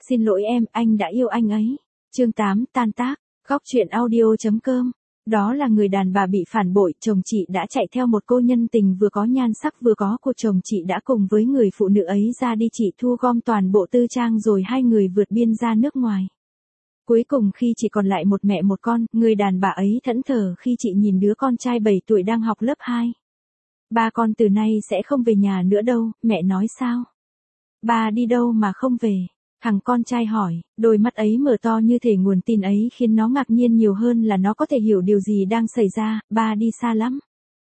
Xin lỗi em, anh đã yêu anh ấy. Chương 8, tan tác. Góc truyện audio.com. Đó là người đàn bà bị phản bội, chồng chị đã chạy theo một cô nhân tình vừa có nhan sắc vừa có của chồng chị đã cùng với người phụ nữ ấy ra đi, chị thu gom toàn bộ tư trang rồi hai người vượt biên ra nước ngoài. Cuối cùng khi chỉ còn lại một mẹ một con, người đàn bà ấy thẫn thờ khi chị nhìn đứa con trai 7 tuổi đang học lớp 2. Ba con từ nay sẽ không về nhà nữa đâu, mẹ nói sao? Ba đi đâu mà không về? Thằng con trai hỏi, đôi mắt ấy mở to như thể nguồn tin ấy khiến nó ngạc nhiên nhiều hơn là nó có thể hiểu điều gì đang xảy ra. Ba đi xa lắm.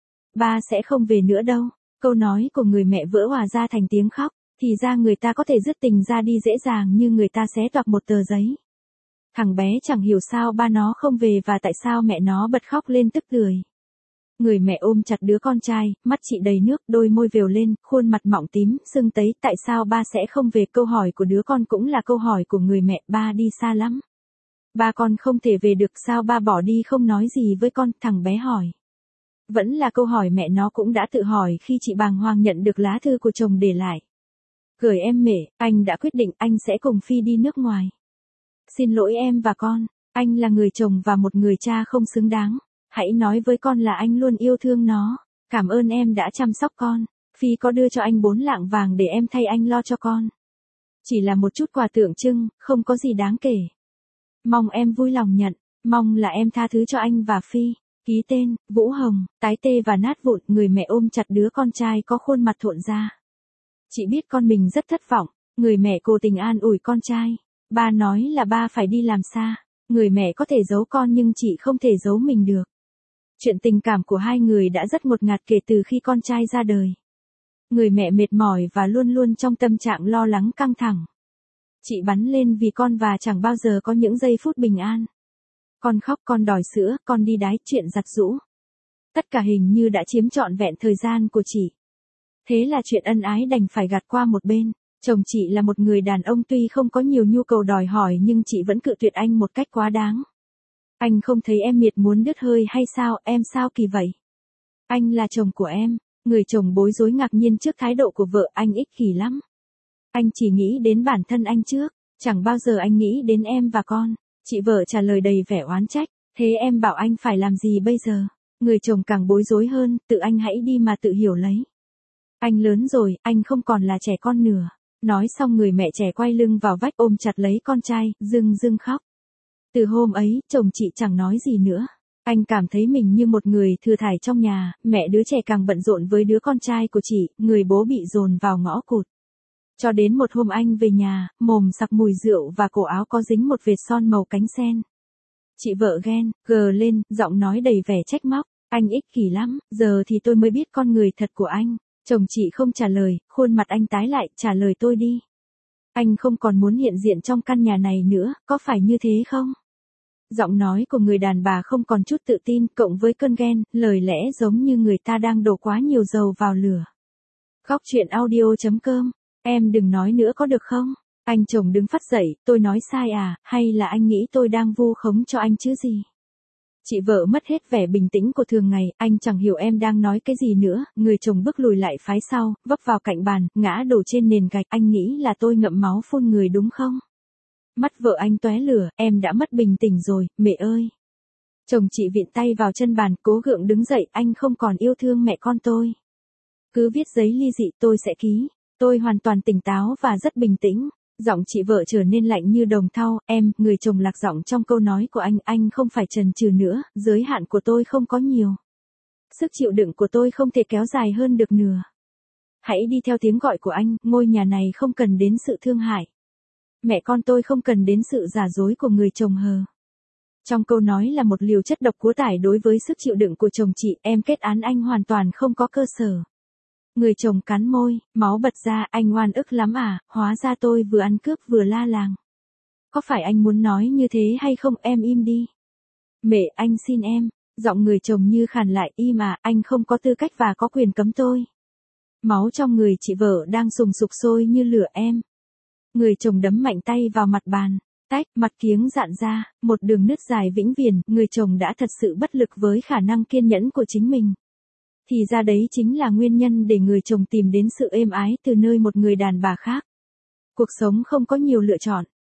Ba sẽ không về nữa đâu. Câu nói của người mẹ vỡ òa ra thành tiếng khóc. Thì ra người ta có thể dứt tình ra đi dễ dàng như người ta xé toạc một tờ giấy. Thằng bé chẳng hiểu sao ba nó không về và tại sao mẹ nó bật khóc lên tức tưởi. Người mẹ ôm chặt đứa con trai, mắt chị đầy nước, đôi môi vều lên, khuôn mặt mọng tím, sưng tấy. Tại sao ba sẽ không về? Câu hỏi của đứa con cũng là câu hỏi của người mẹ. Ba đi xa lắm. Ba con không thể về được, sao ba bỏ đi không nói gì với con? Thằng bé hỏi. Vẫn là câu hỏi mẹ nó cũng đã tự hỏi khi chị bàng hoàng nhận được lá thư của chồng để lại. Gửi em mẹ, anh đã quyết định anh sẽ cùng Phi đi nước ngoài. Xin lỗi em và con, anh là người chồng và một người cha không xứng đáng. Hãy nói với con là anh luôn yêu thương nó. Cảm ơn em đã chăm sóc con. Phi có đưa cho anh 4 lạng vàng để em thay anh lo cho con. Chỉ là một chút quà tượng trưng, không có gì đáng kể. Mong em vui lòng nhận. Mong là em tha thứ cho anh và Phi. Ký tên, Vũ Hồng. Tái tê và nát vụn. Người mẹ ôm chặt đứa con trai có khuôn mặt thộn ra. Chị biết con mình rất thất vọng. Người mẹ cố tình an ủi con trai. Ba nói là ba phải đi làm xa. Người mẹ có thể giấu con nhưng chị không thể giấu mình được. Chuyện tình cảm của hai người đã rất ngột ngạt kể từ khi con trai ra đời. Người mẹ mệt mỏi và luôn luôn trong tâm trạng lo lắng căng thẳng. Chị bắn lên vì con và chẳng bao giờ có những giây phút bình an. Con khóc, con đòi sữa, con đi đái, chuyện giặt giũ. Tất cả hình như đã chiếm trọn vẹn thời gian của chị. Thế là chuyện ân ái đành phải gạt qua một bên. Chồng chị là một người đàn ông tuy không có nhiều nhu cầu đòi hỏi nhưng chị vẫn cự tuyệt anh một cách quá đáng. Anh không thấy em miệt muốn đứt hơi hay sao? Em sao kỳ vậy? Anh là chồng của em. Người chồng bối rối ngạc nhiên trước thái độ của vợ. Anh ích kỷ lắm. Anh chỉ nghĩ đến bản thân anh trước. Chẳng bao giờ anh nghĩ đến em và con. Chị vợ trả lời đầy vẻ oán trách. Thế em bảo anh phải làm gì bây giờ? Người chồng càng bối rối hơn. Tự anh hãy đi mà tự hiểu lấy. Anh lớn rồi, anh không còn là trẻ con nữa. Nói xong người mẹ trẻ quay lưng vào vách ôm chặt lấy con trai, rưng rưng khóc. Từ hôm ấy, chồng chị chẳng nói gì nữa. Anh cảm thấy mình như một người thừa thải trong nhà, mẹ đứa trẻ càng bận rộn với đứa con trai của chị, người bố bị dồn vào ngõ cụt. Cho đến một hôm anh về nhà, mồm sặc mùi rượu và cổ áo có dính một vệt son màu cánh sen. Chị vợ ghen, gờ lên, giọng nói đầy vẻ trách móc. Anh ích kỷ lắm, giờ thì tôi mới biết con người thật của anh. Chồng chị không trả lời, khuôn mặt anh tái lại, trả lời tôi đi. Anh không còn muốn hiện diện trong căn nhà này nữa, có phải như thế không? Giọng nói của người đàn bà không còn chút tự tin, cộng với cơn ghen, lời lẽ giống như người ta đang đổ quá nhiều dầu vào lửa. Góc truyện audio.com. Em đừng nói nữa có được không? Anh chồng đứng phắt dậy, tôi nói sai à, hay là anh nghĩ tôi đang vu khống cho anh chứ gì? Chị vợ mất hết vẻ bình tĩnh của thường ngày, anh chẳng hiểu em đang nói cái gì nữa. Người chồng bước lùi lại phái sau, vấp vào cạnh bàn, ngã đổ trên nền gạch. Anh nghĩ là tôi ngậm máu phun người đúng không? Mắt vợ anh tóe lửa, em đã mất bình tĩnh rồi, mẹ ơi. Chồng chị viện tay vào chân bàn, cố gượng đứng dậy, anh không còn yêu thương mẹ con tôi. Cứ viết giấy ly dị tôi sẽ ký. Tôi hoàn toàn tỉnh táo và rất bình tĩnh. Giọng chị vợ trở nên lạnh như đồng thau. Em, người chồng lạc giọng trong câu nói của anh không phải chần chừ nữa, giới hạn của tôi không có nhiều. Sức chịu đựng của tôi không thể kéo dài hơn được nữa. Hãy đi theo tiếng gọi của anh, ngôi nhà này không cần đến sự thương hại. Mẹ con tôi không cần đến sự giả dối của người chồng hờ. Trong câu nói là một liều chất độc quá tải đối với sức chịu đựng của chồng chị, em kết án anh hoàn toàn không có cơ sở. Người chồng cắn môi, máu bật ra, anh oan ức lắm à, hóa ra tôi vừa ăn cướp vừa la làng. Có phải anh muốn nói như thế hay không? Em im đi. Mẹ, anh xin em. Giọng người chồng như khàn lại, im à, anh không có tư cách và có quyền cấm tôi. Máu trong người chị vợ đang sùng sục sôi như lửa em. Người chồng đấm mạnh tay vào mặt bàn. Tách, mặt kiếng dạn ra, một đường nứt dài vĩnh viễn. Người chồng đã thật sự bất lực với khả năng kiên nhẫn của chính mình. Thì ra đấy chính là nguyên nhân để người chồng tìm đến sự êm ái từ nơi một người đàn bà khác. Cuộc sống không có nhiều lựa chọn.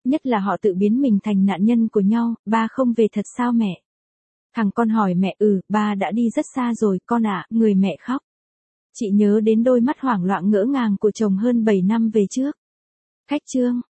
Nhất là họ tự biến mình thành nạn nhân của nhau, ba không về thật sao mẹ? Thằng con hỏi mẹ, ba đã đi rất xa rồi con ạ, người mẹ khóc. Chị nhớ đến đôi mắt hoảng loạn ngỡ ngàng của chồng hơn 7 năm về trước. Khách trương.